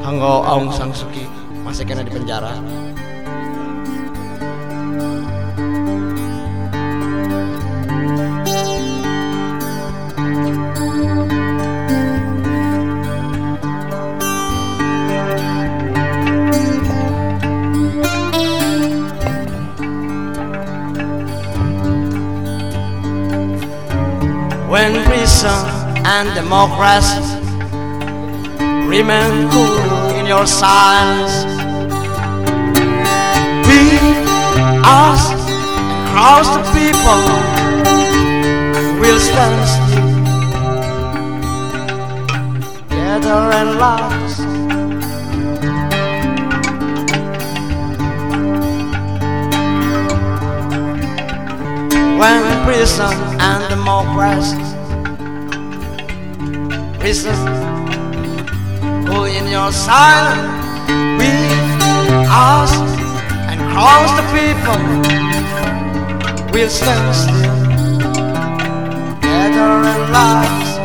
Hanggo Aung San Suu Kyi masih kena di penjara. When prison and democracy remain cool in your silence, we, us, and crowds of people will stand still, together and last. When prison and democracy who in your silence, we, us, and crowds the people will stand still, together and last.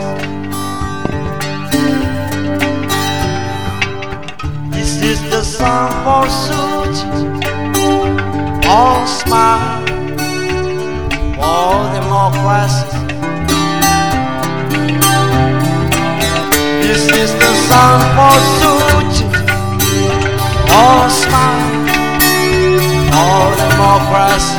This is the song for Suu Kyi, all smile, all democracy. This is the song for Suu Kyi, all smile, all democracy.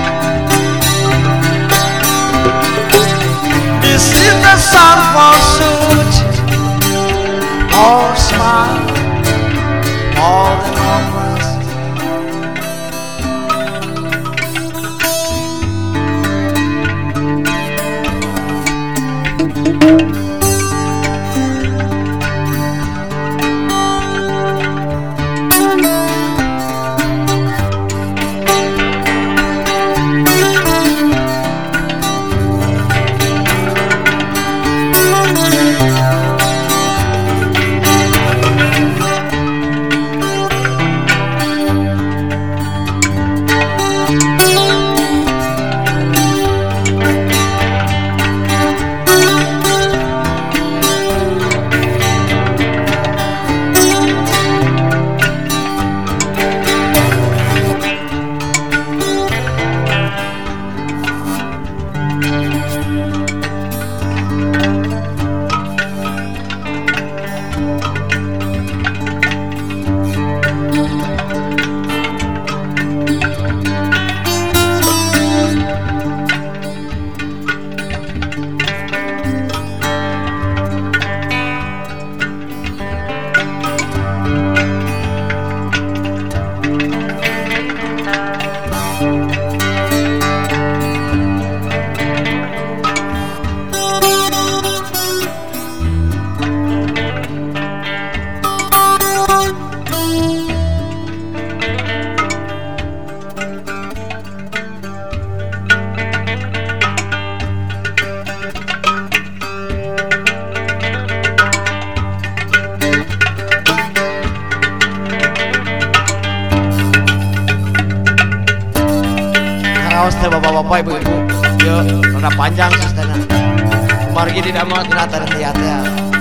This is the song for Suu Kyi, all smile, all democracy. Bapak ibu-ibu, yo rada panjang sistemnya. Margi tidak mau tinata dan tiata.